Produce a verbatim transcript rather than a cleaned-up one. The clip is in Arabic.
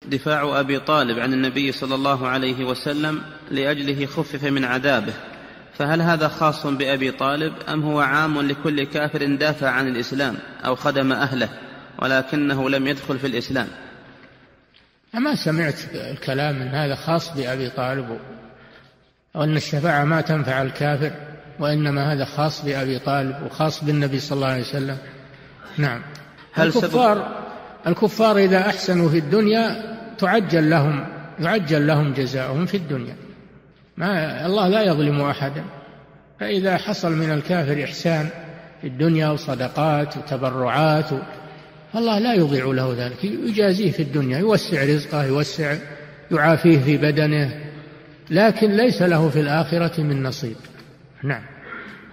دفاع أبي طالب عن النبي صلى الله عليه وسلم لأجله خفف من عذابه، فهل هذا خاص بأبي طالب أم هو عام لكل كافر دافع عن الإسلام أو خدم أهله ولكنه لم يدخل في الإسلام؟ أما سمعت الكلام أن هذا خاص بأبي طالب وأن الشفاعة ما تنفع الكافر، وإنما هذا خاص بأبي طالب وخاص بالنبي صلى الله عليه وسلم. نعم. هل الكفار, الكفار إذا أحسنوا في الدنيا تعجل لهم يعجل لهم جزاؤهم في الدنيا، ما الله لا يظلم أحدا، فإذا حصل من الكافر إحسان في الدنيا وصدقات وتبرعات فالله لا يضيع له ذلك، يجازيه في الدنيا، يوسع رزقه، يوسع يعافيه في بدنه، لكن ليس له في الآخرة من نصيب. نعم.